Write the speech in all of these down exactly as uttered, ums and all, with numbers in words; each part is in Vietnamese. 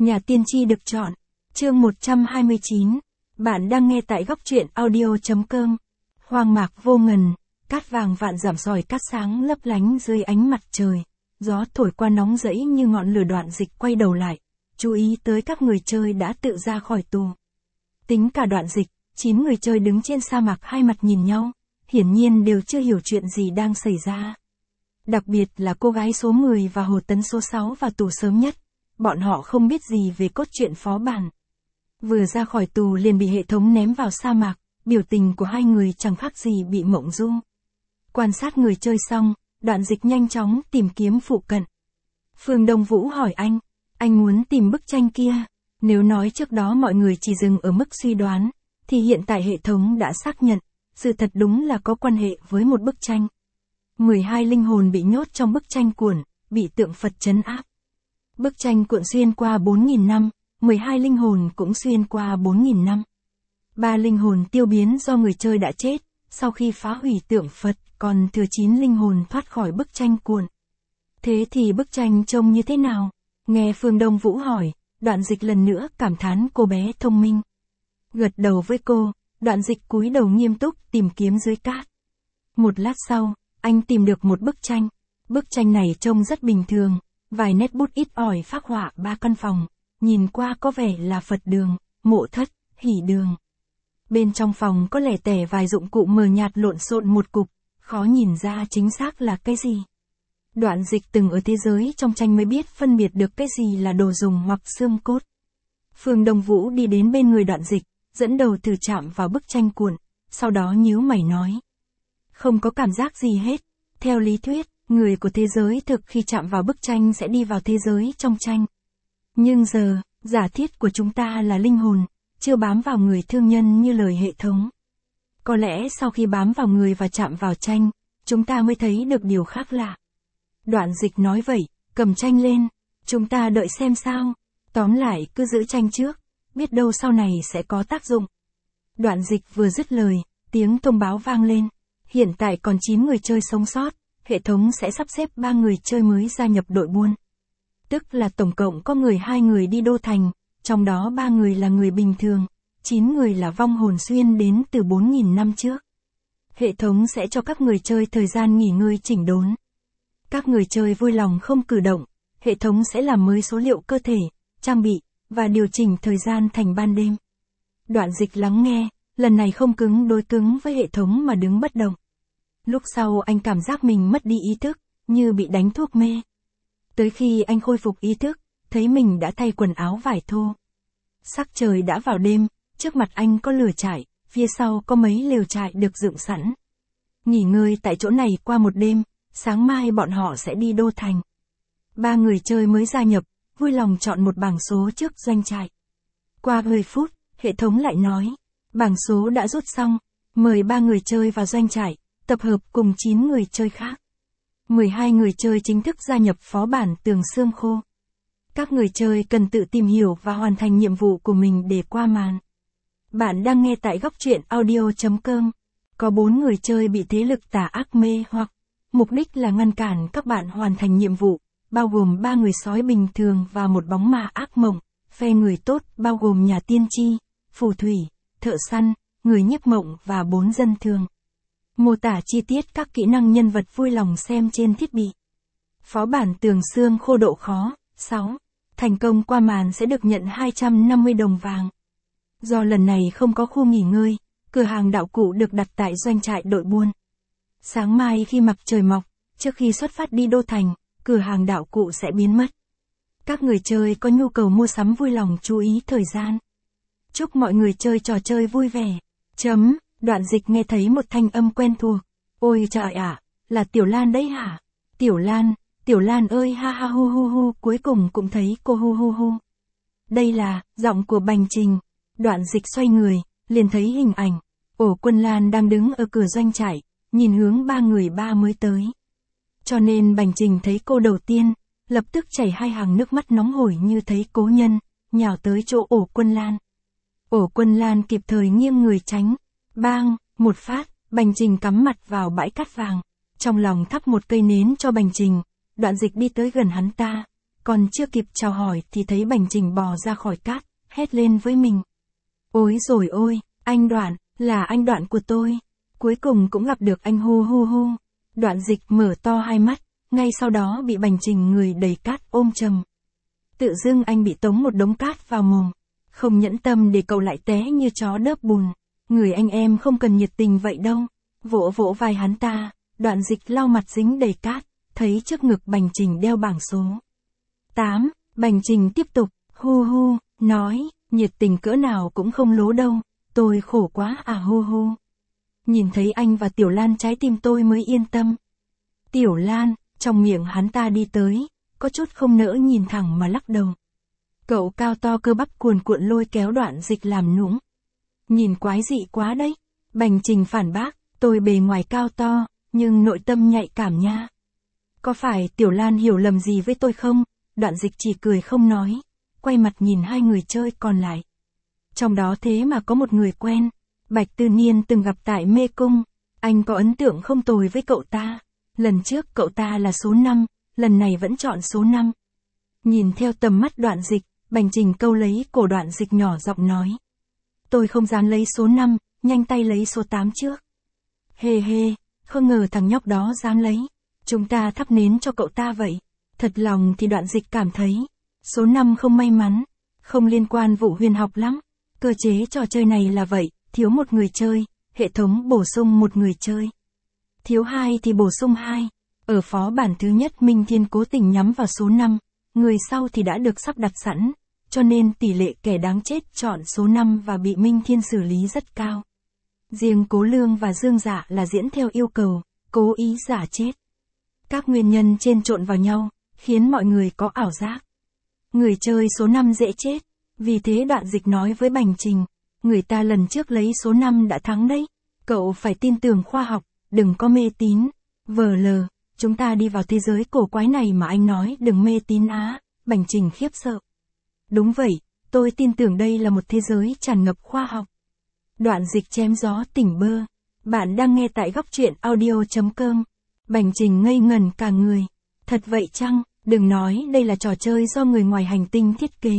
Nhà tiên tri được chọn. Chương một trăm hai mươi chín. Bạn đang nghe tại góc truyện audio.com. Hoang mạc vô ngần, cát vàng vạn dặm sỏi cát sáng lấp lánh dưới ánh mặt trời. Gió thổi qua nóng rẫy như ngọn lửa. Đoạn Dịch quay đầu lại, chú ý tới các người chơi đã tự ra khỏi tù. Tính cả Đoạn Dịch, chín người chơi đứng trên sa mạc hai mặt nhìn nhau, hiển nhiên đều chưa hiểu chuyện gì đang xảy ra. Đặc biệt là cô gái số mười và Hồ Tấn số sáu vào tù sớm nhất, bọn họ không biết gì về cốt truyện phó bản. Vừa ra khỏi tù liền bị hệ thống ném vào sa mạc, biểu tình của hai người chẳng khác gì bị mộng du. Quan sát người chơi xong, Đoạn Dịch nhanh chóng tìm kiếm phụ cận. Phương Đông Vũ hỏi anh, anh muốn tìm bức tranh kia. Nếu nói trước đó mọi người chỉ dừng ở mức suy đoán, thì hiện tại hệ thống đã xác nhận, sự thật đúng là có quan hệ với một bức tranh. mười hai linh hồn bị nhốt trong bức tranh cuộn, bị tượng Phật trấn áp. Bức tranh cuộn xuyên qua bốn nghìn năm, mười hai linh hồn cũng xuyên qua bốn nghìn năm. Ba linh hồn tiêu biến do người chơi đã chết, sau khi phá hủy tượng Phật, còn thừa chín linh hồn thoát khỏi bức tranh cuộn. Thế thì bức tranh trông như thế nào? Nghe Phương Đông Vũ hỏi, Đoạn Dịch lần nữa cảm thán cô bé thông minh. Gật đầu với cô, Đoạn Dịch cúi đầu nghiêm túc tìm kiếm dưới cát. Một lát sau, anh tìm được một bức tranh. Bức tranh này trông rất bình thường, vài nét bút ít ỏi phác họa ba căn phòng, nhìn qua có vẻ là Phật đường, mộ thất, hỷ đường. Bên trong phòng có lẻ tẻ vài dụng cụ mờ nhạt lộn xộn một cục, khó nhìn ra chính xác là cái gì. Đoạn Dịch từng ở thế giới trong tranh mới biết phân biệt được cái gì là đồ dùng hoặc xương cốt. Phương Đông Vũ đi đến bên người Đoạn Dịch, dẫn đầu thử chạm vào bức tranh cuộn, sau đó nhíu mày nói. Không có cảm giác gì hết. Theo lý thuyết, người của thế giới thực khi chạm vào bức tranh sẽ đi vào thế giới trong tranh. Nhưng giờ, giả thiết của chúng ta là linh hồn, chưa bám vào người thương nhân như lời hệ thống. Có lẽ sau khi bám vào người và chạm vào tranh, chúng ta mới thấy được điều khác lạ. Đoạn Dịch nói vậy, cầm tranh lên, chúng ta đợi xem sao. Tóm lại cứ giữ tranh trước, biết đâu sau này sẽ có tác dụng. Đoạn Dịch vừa dứt lời, tiếng thông báo vang lên. Hiện tại còn chín người chơi sống sót, hệ thống sẽ sắp xếp ba người chơi mới gia nhập đội buôn. Tức là tổng cộng có mười hai người đi Đô Thành, trong đó ba người là người bình thường, chín người là vong hồn xuyên đến từ bốn nghìn năm trước. Hệ thống sẽ cho các người chơi thời gian nghỉ ngơi chỉnh đốn. Các người chơi vui lòng không cử động, hệ thống sẽ làm mới số liệu cơ thể, trang bị, và điều chỉnh thời gian thành ban đêm. Đoạn Dịch lắng nghe, lần này không cứng đối cứng với hệ thống mà đứng bất động. Lúc sau anh cảm giác mình mất đi ý thức, như bị đánh thuốc mê. Tới khi anh khôi phục ý thức, thấy mình đã thay quần áo vải thô. Sắc trời đã vào đêm, trước mặt anh có lửa trại, phía sau có mấy lều trại được dựng sẵn. Nghỉ ngơi tại chỗ này qua một đêm, sáng mai bọn họ sẽ đi Đô Thành. Ba người chơi mới gia nhập, vui lòng chọn một bảng số trước doanh trại. Qua mười phút, hệ thống lại nói, bảng số đã rút xong, mời ba người chơi vào doanh trại, tập hợp cùng chín người chơi khác. mười hai người chơi chính thức gia nhập phó bản Tường Xương Khô. Các người chơi cần tự tìm hiểu và hoàn thành nhiệm vụ của mình để qua màn. Bạn đang nghe tại góc truyện audio.com. Có bốn người chơi bị thế lực tà ác mê hoặc, mục đích là ngăn cản các bạn hoàn thành nhiệm vụ, bao gồm ba người sói bình thường và một bóng ma ác mộng. Phe người tốt bao gồm nhà tiên tri, phù thủy, thợ săn, người nhiếp mộng và bốn dân thường. Mô tả chi tiết các kỹ năng nhân vật vui lòng xem trên thiết bị. Phó bản Tường Xương Khô độ khó, sáu. Thành công qua màn sẽ được nhận hai trăm năm mươi đồng vàng. Do lần này không có khu nghỉ ngơi, cửa hàng đạo cụ được đặt tại doanh trại đội buôn. Sáng mai khi mặt trời mọc, trước khi xuất phát đi Đô Thành, cửa hàng đạo cụ sẽ biến mất. Các người chơi có nhu cầu mua sắm vui lòng chú ý thời gian. Chúc mọi người chơi trò chơi vui vẻ. Chấm. Đoạn Dịch nghe thấy một thanh âm quen thuộc. Ôi trời ạ, là Tiểu Lan đấy hả? Tiểu Lan, Tiểu Lan ơi ha ha hu hu hu, cuối cùng cũng thấy cô hu hu hu. Đây là, giọng của Bành Trình. Đoạn Dịch xoay người, liền thấy hình ảnh. Ổ Quân Lan đang đứng ở cửa doanh trại, nhìn hướng ba người ba mới tới. Cho nên Bành Trình thấy cô đầu tiên, lập tức chảy hai hàng nước mắt nóng hổi như thấy cố nhân, nhào tới chỗ Ổ Quân Lan. Ổ Quân Lan kịp thời nghiêng người tránh. Bang, một phát, Bành Trình cắm mặt vào bãi cát vàng. Trong lòng thắp một cây nến cho Bành Trình, Đoạn Dịch đi tới gần hắn ta. còn chưa kịp chào hỏi thì thấy Bành Trình bò ra khỏi cát, hét lên với mình. Ôi rồi ôi, anh Đoạn, là anh Đoạn của tôi. Cuối cùng cũng gặp được anh hu hu hu. Đoạn Dịch mở to hai mắt, ngay sau đó bị Bành Trình người đầy cát ôm chầm. Tự dưng anh bị tống một đống cát vào mồm. Không nhẫn tâm để cậu lại té như chó đớp bùn. Người anh em không cần nhiệt tình vậy đâu. Vỗ vỗ vai hắn ta, Đoạn Dịch lau mặt dính đầy cát, thấy trước ngực Bành Trình đeo bảng số tám. Bành Trình tiếp tục, hu hu, nói, nhiệt tình cỡ nào cũng không lố đâu, tôi khổ quá à hu hu. Nhìn thấy anh và Tiểu Lan trái tim tôi mới yên tâm. Tiểu Lan, trong miệng hắn ta đi tới, có chút không nỡ nhìn thẳng mà lắc đầu. Cậu cao to cơ bắp cuồn cuộn lôi kéo Đoạn Dịch làm nũng. Nhìn quái dị quá đấy. Bành Trình phản bác, tôi bề ngoài cao to, nhưng nội tâm nhạy cảm nha. Có phải Tiểu Lan hiểu lầm gì với tôi không? Đoạn Dịch chỉ cười không nói, quay mặt nhìn hai người chơi còn lại. Trong đó thế mà có một người quen, Bạch Tư Niên từng gặp tại Mê Cung, anh có ấn tượng không tồi với cậu ta. Lần trước cậu ta là số năm, lần này vẫn chọn số năm. Nhìn theo tầm mắt Đoạn Dịch, Bành Trình câu lấy cổ Đoạn Dịch nhỏ giọng nói. Tôi không dám lấy số năm, nhanh tay lấy số tám trước. Hê hê, không ngờ thằng nhóc đó dám lấy. Chúng ta thắp nến cho cậu ta vậy. Thật lòng thì Đoạn Dịch cảm thấy, số năm không may mắn, không liên quan vụ huyền học lắm. Cơ chế trò chơi này là vậy, thiếu một người chơi, hệ thống bổ sung một người chơi. Thiếu hai thì bổ sung hai. Ở phó bản thứ nhất Minh Thiên cố tình nhắm vào số năm, người sau thì đã được sắp đặt sẵn, cho nên tỷ lệ kẻ đáng chết chọn số năm và bị Minh Thiên xử lý rất cao. Riêng Cố Lương và Dương Dạ là diễn theo yêu cầu, cố ý giả chết. Các nguyên nhân trên trộn vào nhau, khiến mọi người có ảo giác. Người chơi số năm dễ chết, vì thế Đoạn Dịch nói với Bành Trình, người ta lần trước lấy số năm đã thắng đấy, cậu phải tin tưởng khoa học, đừng có mê tín. Vờ lờ, chúng ta đi vào thế giới cổ quái này mà anh nói đừng mê tín á. Bành Trình khiếp sợ. Đúng vậy, tôi tin tưởng đây là một thế giới tràn ngập khoa học. Đoạn Dịch chém gió tỉnh bơ. Bạn đang nghe tại góc truyện audio chấm com. Bành Trình ngây ngần cả người. Thật vậy chăng? Đừng nói đây là trò chơi do người ngoài hành tinh thiết kế.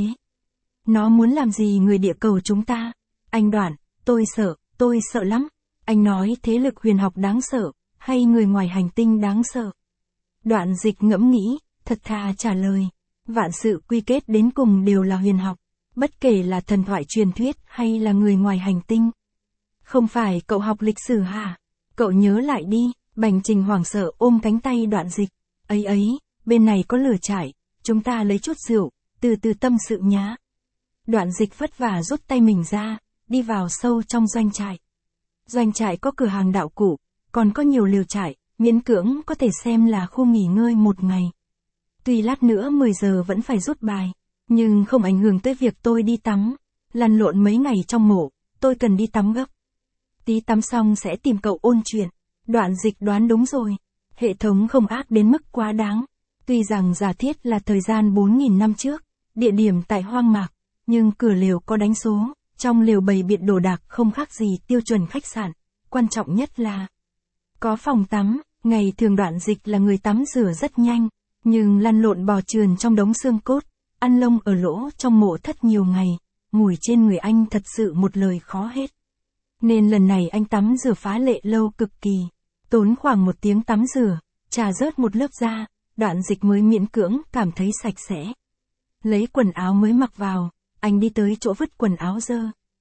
Nó muốn làm gì người địa cầu chúng ta? Anh Đoạn, tôi sợ, tôi sợ lắm. Anh nói thế lực huyền học đáng sợ, hay người ngoài hành tinh đáng sợ? Đoạn Dịch ngẫm nghĩ, thật thà trả lời. Vạn sự quy kết đến cùng đều là huyền học, bất kể là thần thoại truyền thuyết hay là người ngoài hành tinh. Không phải cậu học lịch sử hả? Cậu nhớ lại đi. Bành Trình hoảng sợ ôm cánh tay Đoạn Dịch. Ấy ấy, bên này có lửa trại, chúng ta lấy chút rượu, từ từ tâm sự nhá. Đoạn Dịch vất vả rút tay mình ra, đi vào sâu trong doanh trại. Doanh trại có cửa hàng đạo cụ, còn có nhiều lều trại, miễn cưỡng có thể xem là khu nghỉ ngơi một ngày. Tuy lát nữa mười giờ vẫn phải rút bài, nhưng không ảnh hưởng tới việc tôi đi tắm. Lăn lộn mấy ngày trong mộ, tôi cần đi tắm gấp. Tí tắm xong sẽ tìm cậu ôn chuyện. Đoạn Dịch đoán đúng rồi. Hệ thống không ác đến mức quá đáng. Tuy rằng giả thiết là thời gian bốn nghìn năm trước, địa điểm tại hoang mạc, nhưng cửa lều có đánh số, trong lều bày biện đồ đạc không khác gì tiêu chuẩn khách sạn. Quan trọng nhất là có phòng tắm. Ngày thường Đoạn Dịch là người tắm rửa rất nhanh, nhưng lăn lộn bò trườn trong đống xương cốt, ăn lông ở lỗ trong mộ thất nhiều ngày, mùi trên người anh thật sự một lời khó hết. Nên lần này anh tắm rửa phá lệ lâu cực kỳ, tốn khoảng một tiếng tắm rửa, chà rớt một lớp da, Đoạn Dịch mới miễn cưỡng cảm thấy sạch sẽ. Lấy quần áo mới mặc vào, anh đi tới chỗ vứt quần áo dơ.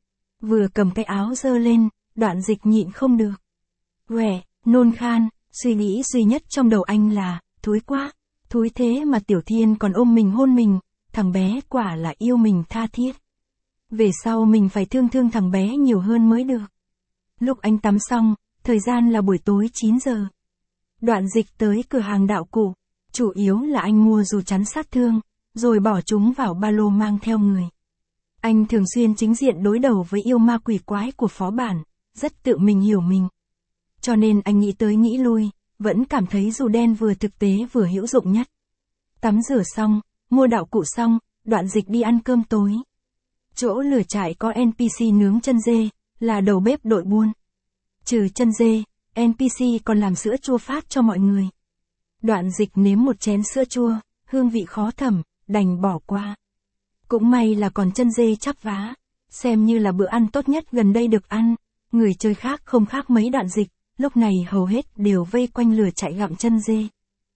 Vừa cầm cái áo dơ lên, Đoạn Dịch nhịn không được. Quẻ, nôn khan, suy nghĩ duy nhất trong đầu anh là, thúi quá, thúi thế mà Tiểu Thiên còn ôm mình hôn mình, thằng bé quả là yêu mình tha thiết. Về sau mình phải thương thương thằng bé nhiều hơn mới được. Lúc anh tắm xong, thời gian là buổi tối chín giờ. Đoạn Dịch tới cửa hàng đạo cụ, chủ yếu là anh mua dù chắn sát thương, rồi bỏ chúng vào ba lô mang theo người. Anh thường xuyên chính diện đối đầu với yêu ma quỷ quái của phó bản, rất tự mình hiểu mình. Cho nên anh nghĩ tới nghĩ lui, vẫn cảm thấy dù đen vừa thực tế vừa hữu dụng nhất. Tắm rửa xong, mua đạo cụ xong, Đoạn Dịch đi ăn cơm tối. Chỗ lửa trại có en pê xê nướng chân dê, là đầu bếp đội buôn. Trừ chân dê, en pê xê còn làm sữa chua phát cho mọi người. Đoạn Dịch nếm một chén sữa chua, hương vị khó thẩm, đành bỏ qua. Cũng may là còn chân dê chắp vá, xem như là bữa ăn tốt nhất gần đây được ăn. Người chơi khác không khác mấy Đoạn Dịch, lúc này hầu hết đều vây quanh lửa chạy gặm chân dê.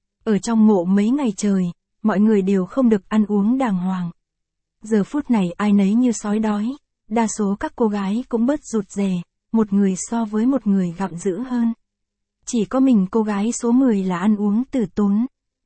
Ở trong mộ mấy ngày trời, mọi người đều không được ăn uống đàng hoàng. Giờ phút này ai nấy như sói đói, đa số các cô gái cũng bớt rụt rè, một người so với một người gặm dữ hơn. Chỉ có mình cô gái số mười là ăn uống từ tốn.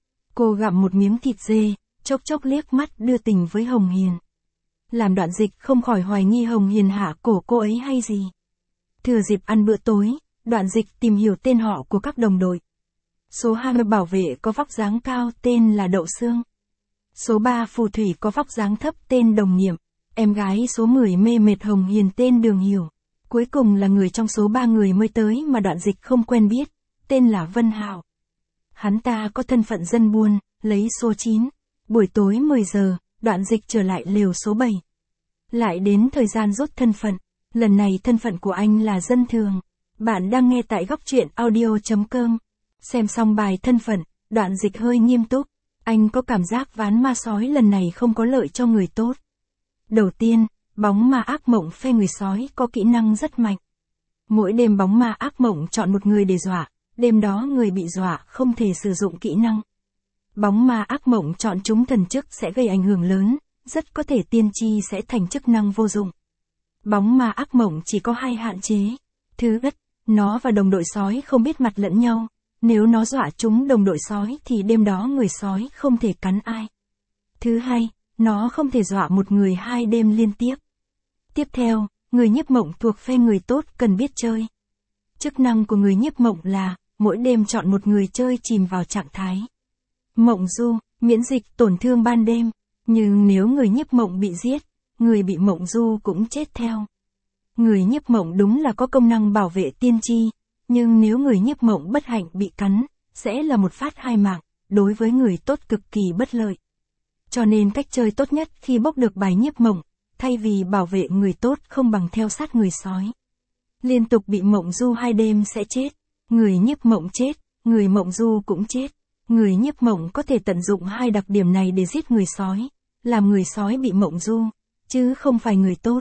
Cô gặm một miếng thịt dê, chốc chốc liếc mắt đưa tình với Hồng Hiền. Làm Đoạn Dịch không khỏi hoài nghi Hồng Hiền hạ cổ cô ấy hay gì. Thừa dịp ăn bữa tối, Đoạn Dịch tìm hiểu tên họ của các đồng đội. Số hai mươi bảo vệ có vóc dáng cao tên là Đậu Xương. Số ba phù thủy có vóc dáng thấp tên Đồng Nhiệm. Em gái số mười mê mệt Hồng Hiền tên Đường Hiểu. Cuối cùng là người trong số ba người mới tới mà Đoạn Dịch không quen biết, tên là Vân Hạo. Hắn ta có thân phận dân buôn, lấy số chín. Buổi tối mười giờ, Đoạn Dịch trở lại lều số bảy. Lại đến thời gian rút thân phận, lần này thân phận của anh là dân thường. Bạn đang nghe tại góc truyện audio chấm com. Xem xong bài thân phận, Đoạn Dịch hơi nghiêm túc. Anh có cảm giác ván ma sói lần này không có lợi cho người tốt. Đầu tiên, bóng ma ác mộng phe người sói có kỹ năng rất mạnh. Mỗi đêm bóng ma ác mộng chọn một người để dọa, đêm đó người bị dọa không thể sử dụng kỹ năng. Bóng ma ác mộng chọn chúng thần chức sẽ gây ảnh hưởng lớn, rất có thể tiên tri sẽ thành chức năng vô dụng. Bóng ma ác mộng chỉ có hai hạn chế. Thứ nhất, nó và đồng đội sói không biết mặt lẫn nhau. Nếu nó dọa chúng đồng đội sói thì đêm đó người sói không thể cắn ai. Thứ hai, nó không thể dọa một người hai đêm liên tiếp. Tiếp theo, người nhiếp mộng thuộc phe người tốt cần biết chơi. Chức năng của người nhiếp mộng là, mỗi đêm chọn một người chơi chìm vào trạng thái mộng du, miễn dịch tổn thương ban đêm. Nhưng nếu người nhiếp mộng bị giết, người bị mộng du cũng chết theo. Người nhiếp mộng đúng là có công năng bảo vệ tiên tri, nhưng nếu người nhiếp mộng bất hạnh bị cắn, sẽ là một phát hai mạng, đối với người tốt cực kỳ bất lợi. Cho nên cách chơi tốt nhất khi bốc được bài nhiếp mộng, thay vì bảo vệ người tốt không bằng theo sát người sói. Liên tục bị mộng du hai đêm sẽ chết, người nhiếp mộng chết, người mộng du cũng chết. Người nhiếp mộng có thể tận dụng hai đặc điểm này để giết người sói, làm người sói bị mộng du, chứ không phải người tốt.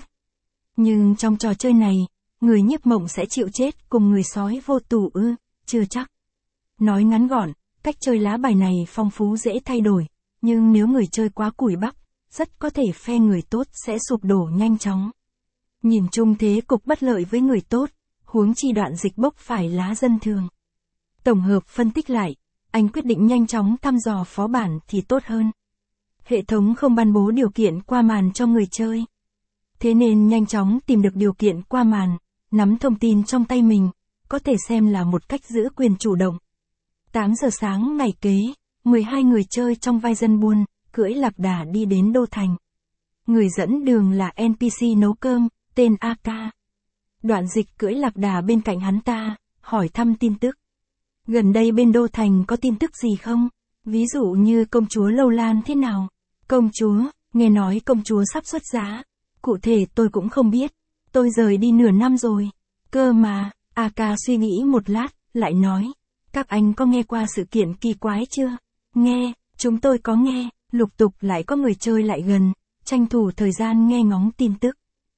Nhưng trong trò chơi này, người nhiếp mộng sẽ chịu chết cùng người sói vô tù ư, chưa chắc. Nói ngắn gọn, cách chơi lá bài này phong phú dễ thay đổi, nhưng nếu người chơi quá cùi bắp, rất có thể phe người tốt sẽ sụp đổ nhanh chóng. Nhìn chung thế cục bất lợi với người tốt, huống chi Đoạn Dịch bốc phải lá dân thường. Tổng hợp phân tích lại, anh quyết định nhanh chóng thăm dò phó bản thì tốt hơn. Hệ thống không ban bố điều kiện qua màn cho người chơi. Thế nên nhanh chóng tìm được điều kiện qua màn, nắm thông tin trong tay mình, có thể xem là một cách giữ quyền chủ động. tám giờ sáng ngày kế, mười hai người chơi trong vai dân buôn, cưỡi lạc đà đi đến đô thành. Người dẫn đường là en pê xê nấu cơm, tên a ca. Đoạn Dịch cưỡi lạc đà bên cạnh hắn ta, hỏi thăm tin tức. Gần đây bên đô thành có tin tức gì không? Ví dụ như công chúa Lâu Lan thế nào? Công chúa, nghe nói công chúa sắp xuất giá. Cụ thể tôi cũng không biết. Tôi rời đi nửa năm rồi. Cơ mà, a ca suy nghĩ một lát, lại nói. Các anh có nghe qua sự kiện kỳ quái chưa? Nghe, chúng tôi có nghe. Lục tục lại có người chơi lại gần, tranh thủ thời gian nghe ngóng tin tức.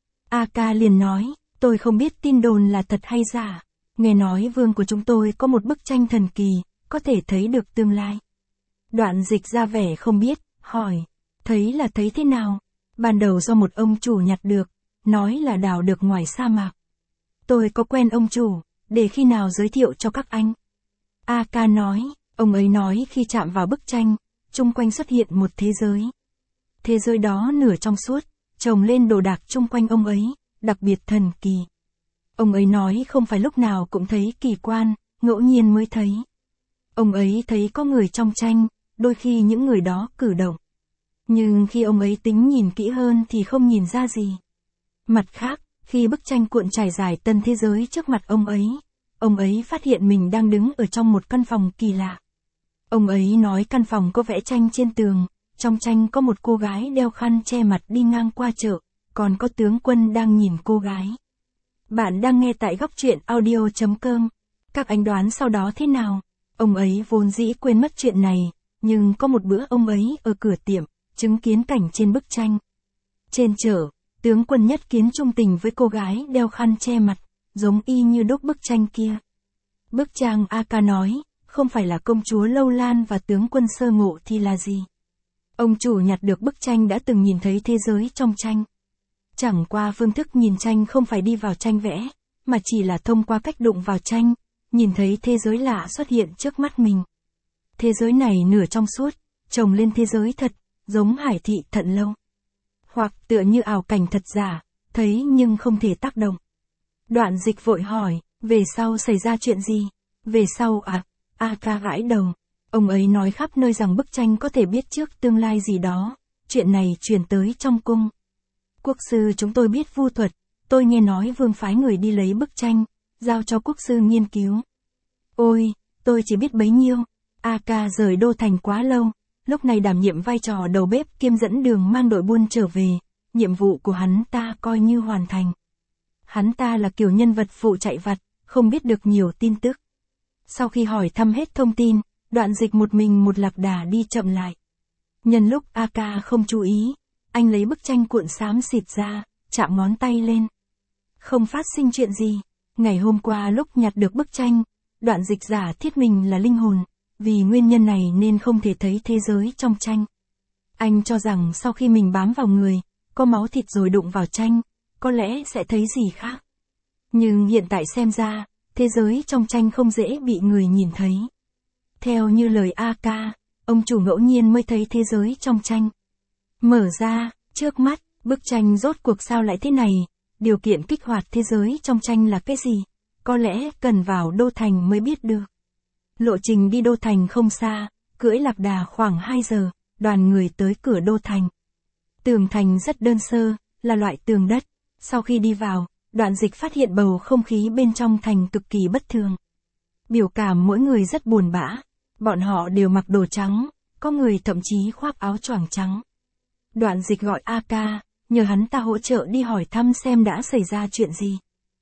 a ca liền nói, tôi không biết tin đồn là thật hay giả. Nghe nói vương của chúng tôi có một bức tranh thần kỳ, có thể thấy được tương lai. Đoạn Dịch ra vẻ không biết, hỏi, thấy là thấy thế nào? Ban đầu do một ông chủ nhặt được, nói là đào được ngoài sa mạc. Tôi có quen ông chủ, để khi nào giới thiệu cho các anh. a ca nói, ông ấy nói khi chạm vào bức tranh, chung quanh xuất hiện một thế giới. Thế giới đó nửa trong suốt, chồng lên đồ đạc chung quanh ông ấy, đặc biệt thần kỳ. Ông ấy nói không phải lúc nào cũng thấy kỳ quan, ngẫu nhiên mới thấy. Ông ấy thấy có người trong tranh, đôi khi những người đó cử động. Nhưng khi ông ấy tính nhìn kỹ hơn thì không nhìn ra gì. Mặt khác, khi bức tranh cuộn trải dài tân thế giới trước mặt ông ấy, ông ấy phát hiện mình đang đứng ở trong một căn phòng kỳ lạ. Ông ấy nói căn phòng có vẽ tranh trên tường, trong tranh có một cô gái đeo khăn che mặt đi ngang qua chợ, còn có tướng quân đang nhìn cô gái. Bạn đang nghe tại góc truyện audio chấm com. Các anh đoán sau đó thế nào? Ông ấy vốn dĩ quên mất chuyện này, nhưng có một bữa ông ấy ở cửa tiệm, chứng kiến cảnh trên bức tranh. Trên chợ, tướng quân nhất kiến trung tình với cô gái đeo khăn che mặt, giống y như đúc bức tranh kia. Bức trang A Ca nói, không phải là công chúa Lâu Lan và tướng quân sơ ngộ thì là gì? Ông chủ nhặt được bức tranh đã từng nhìn thấy thế giới trong tranh. Chẳng qua phương thức nhìn tranh không phải đi vào tranh vẽ, mà chỉ là thông qua cách đụng vào tranh, nhìn thấy thế giới lạ xuất hiện trước mắt mình. Thế giới này nửa trong suốt, chồng lên thế giới thật, giống Hải Thị Thận Lâu. Hoặc tựa như ảo cảnh thật giả, thấy nhưng không thể tác động. Đoạn Dịch vội hỏi, về sau xảy ra chuyện gì? Về sau à? A Ca gãi đầu. Ông ấy nói khắp nơi rằng bức tranh có thể biết trước tương lai gì đó. Chuyện này truyền tới trong cung. Quốc sư chúng tôi biết vu thuật. Tôi nghe nói vương phái người đi lấy bức tranh, giao cho quốc sư nghiên cứu. Ôi, tôi chỉ biết bấy nhiêu. A Ca rời đô thành quá lâu, lúc này đảm nhiệm vai trò đầu bếp kiêm dẫn đường mang đội buôn trở về. Nhiệm vụ của hắn ta coi như hoàn thành. Hắn ta là kiểu nhân vật phụ chạy vặt, không biết được nhiều tin tức. Sau khi hỏi thăm hết thông tin, Đoạn Dịch một mình một lạc đà đi chậm lại. Nhân lúc A Ca không chú ý, anh lấy bức tranh cuộn xám xịt ra, chạm ngón tay lên. Không phát sinh chuyện gì. Ngày hôm qua lúc nhặt được bức tranh, Đoạn Dịch giả thiết mình là linh hồn, vì nguyên nhân này nên không thể thấy thế giới trong tranh. Anh cho rằng sau khi mình bám vào người, có máu thịt rồi đụng vào tranh, có lẽ sẽ thấy gì khác. Nhưng hiện tại xem ra, thế giới trong tranh không dễ bị người nhìn thấy. Theo như lời A Ca, ông chủ ngẫu nhiên mới thấy thế giới trong tranh. Mở ra, trước mắt, bức tranh rốt cuộc sao lại thế này, điều kiện kích hoạt thế giới trong tranh là cái gì, có lẽ cần vào đô thành mới biết được. Lộ trình đi đô thành không xa, cưỡi lạc đà khoảng hai giờ, đoàn người tới cửa đô thành. Tường thành rất đơn sơ, là loại tường đất. Sau khi đi vào, Đoạn Dịch phát hiện bầu không khí bên trong thành cực kỳ bất thường. Biểu cảm mỗi người rất buồn bã. Bọn họ đều mặc đồ trắng, có người thậm chí khoác áo choàng trắng. Đoạn Dịch gọi A Ca, nhờ hắn ta hỗ trợ đi hỏi thăm xem đã xảy ra chuyện gì.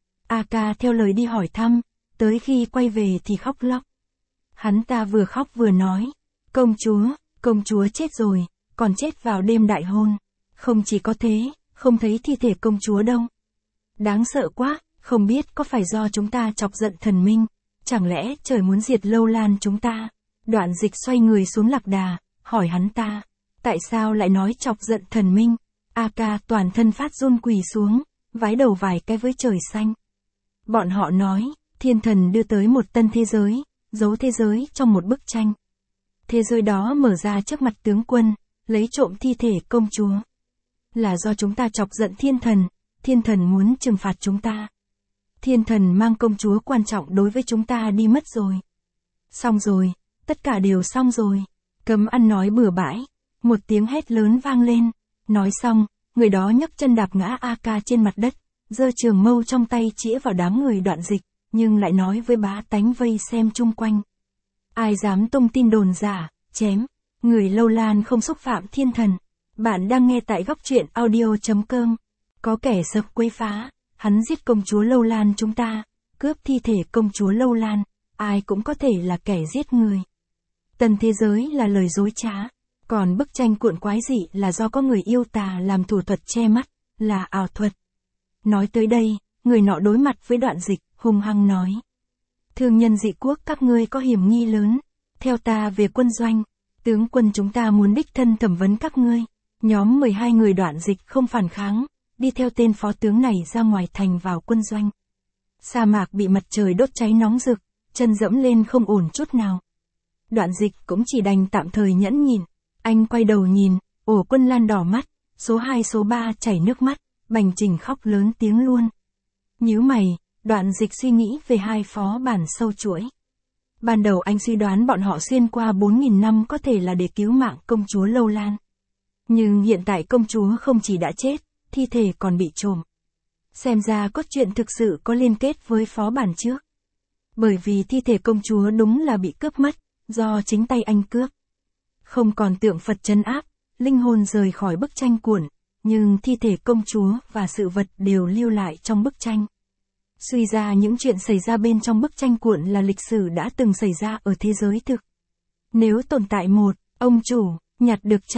A Ca theo lời đi hỏi thăm, tới khi quay về thì khóc lóc. Hắn ta vừa khóc vừa nói, công chúa, công chúa chết rồi, còn chết vào đêm đại hôn. Không chỉ có thế, không thấy thi thể công chúa đâu. Đáng sợ quá, không biết có phải do chúng ta chọc giận thần minh, chẳng lẽ trời muốn diệt Lâu Lan chúng ta. Đoạn Dịch xoay người xuống lạc đà, hỏi hắn ta, tại sao lại nói chọc giận thần minh? A Ca toàn thân phát run quỳ xuống, vái đầu vài cái với trời xanh. Bọn họ nói, thiên thần đưa tới một tân thế giới, giấu thế giới trong một bức tranh. Thế giới đó mở ra trước mặt tướng quân, lấy trộm thi thể công chúa. Là do chúng ta chọc giận thiên thần, thiên thần muốn trừng phạt chúng ta. Thiên thần mang công chúa quan trọng đối với chúng ta đi mất rồi. Xong rồi, tất cả đều xong rồi. Cấm ăn nói bừa bãi. Một tiếng hét lớn vang lên. Nói xong, người đó nhấc chân đạp ngã A Ca trên mặt đất, giơ trường mâu trong tay chĩa vào đám người Đoạn Dịch, nhưng lại nói với bá tánh vây xem chung quanh. Ai dám tung tin đồn giả, chém. Người Lâu Lan không xúc phạm thiên thần. Bạn đang nghe tại góc truyện audio chấm com. Có kẻ sập quấy phá, hắn giết công chúa Lâu Lan chúng ta, cướp thi thể công chúa Lâu Lan, ai cũng có thể là kẻ giết người. Tân thế giới là lời dối trá, còn bức tranh cuộn quái dị là do có người yêu tà làm thủ thuật che mắt, là ảo thuật. Nói tới đây, người nọ đối mặt với Đoạn Dịch, hung hăng nói. Thương nhân dị quốc các ngươi có hiểm nghi lớn, theo ta về quân doanh, tướng quân chúng ta muốn đích thân thẩm vấn các ngươi. Nhóm mười hai người Đoạn Dịch không phản kháng, đi theo tên phó tướng này ra ngoài thành vào quân doanh. Sa mạc bị mặt trời đốt cháy nóng rực, chân dẫm lên không ổn chút nào. Đoạn Dịch cũng chỉ đành tạm thời nhẫn nhìn. Anh quay đầu nhìn, ổ quân Lan đỏ mắt, số hai số ba chảy nước mắt, Bành Trình khóc lớn tiếng luôn. Nhíu mày, Đoạn Dịch suy nghĩ về hai phó bản sâu chuỗi. Ban đầu anh suy đoán bọn họ xuyên qua bốn nghìn năm có thể là để cứu mạng công chúa Lâu Lan. Nhưng hiện tại công chúa không chỉ đã chết, thi thể còn bị trộm. Xem ra cốt truyện thực sự có liên kết với phó bản trước. Bởi vì thi thể công chúa đúng là bị cướp mất, do chính tay anh cướp. Không còn tượng Phật trấn áp, linh hồn rời khỏi bức tranh cuộn, nhưng thi thể công chúa và sự vật đều lưu lại trong bức tranh. Suy ra những chuyện xảy ra bên trong bức tranh cuộn là lịch sử đã từng xảy ra ở thế giới thực. Nếu tồn tại một, ông chủ, nhặt được tranh,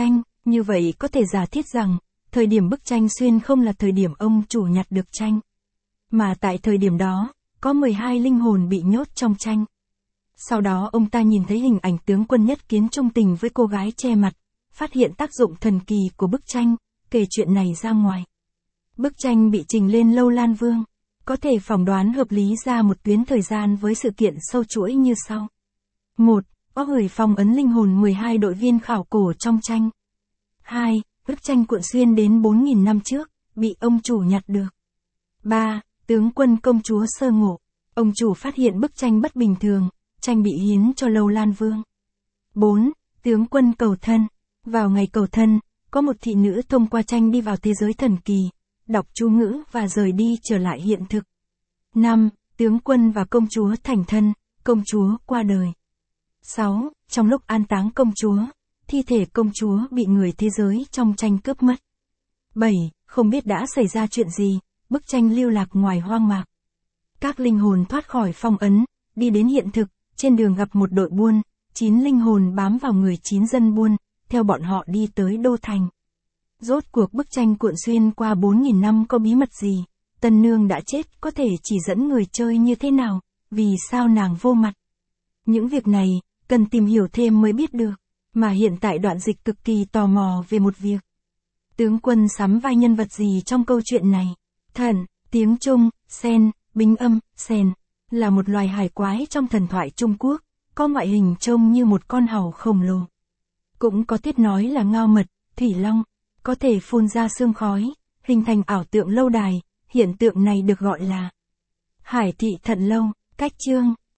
Như vậy có thể giả thiết rằng, thời điểm bức tranh xuyên không là thời điểm ông chủ nhặt được tranh. Mà tại thời điểm đó, có mười hai linh hồn bị nhốt trong tranh. Sau đó ông ta nhìn thấy hình ảnh tướng quân nhất kiến trung tình với cô gái che mặt, phát hiện tác dụng thần kỳ của bức tranh, kể chuyện này ra ngoài. Bức tranh bị trình lên Lâu Lan Vương, có thể phỏng đoán hợp lý ra một tuyến thời gian với sự kiện sâu chuỗi như sau. một. Có gửi phong ấn linh hồn mười hai đội viên khảo cổ trong tranh. hai. Bức tranh cuộn xuyên đến bốn nghìn năm trước, bị ông chủ nhặt được. ba. Tướng quân công chúa sơ ngộ. Ông chủ phát hiện bức tranh bất bình thường, tranh bị hiến cho Lâu Lan Vương. bốn. Tướng quân cầu thân. Vào ngày cầu thân, có một thị nữ thông qua tranh đi vào thế giới thần kỳ, đọc chú ngữ và rời đi trở lại hiện thực. năm. Tướng quân và công chúa thành thân, công chúa qua đời. sáu. Trong lúc an táng công chúa, thi thể công chúa bị người thế giới trong tranh cướp mất. bảy. Không biết đã xảy ra chuyện gì, bức tranh lưu lạc ngoài hoang mạc. Các linh hồn thoát khỏi phong ấn, đi đến hiện thực, trên đường gặp một đội buôn, chín linh hồn bám vào người chín dân buôn, theo bọn họ đi tới đô thành. Rốt cuộc bức tranh cuộn xuyên qua bốn nghìn năm có bí mật gì? Tân nương đã chết có thể chỉ dẫn người chơi như thế nào? Vì sao nàng vô mặt? Những việc này, cần tìm hiểu thêm mới biết được. Mà hiện tại đoạn dịch cực kỳ tò mò về một việc. Tướng quân sắm vai nhân vật gì trong câu chuyện này? Thần, tiếng Trung, sen, bính âm, sen, là một loài hải quái trong thần thoại Trung Quốc, có ngoại hình trông như một con hàu khổng lồ. Cũng có thuyết nói là ngao mật, thủy long, có thể phun ra sương khói, hình thành ảo tượng lâu đài, hiện tượng này được gọi là Hải thị thận lâu, cách chương.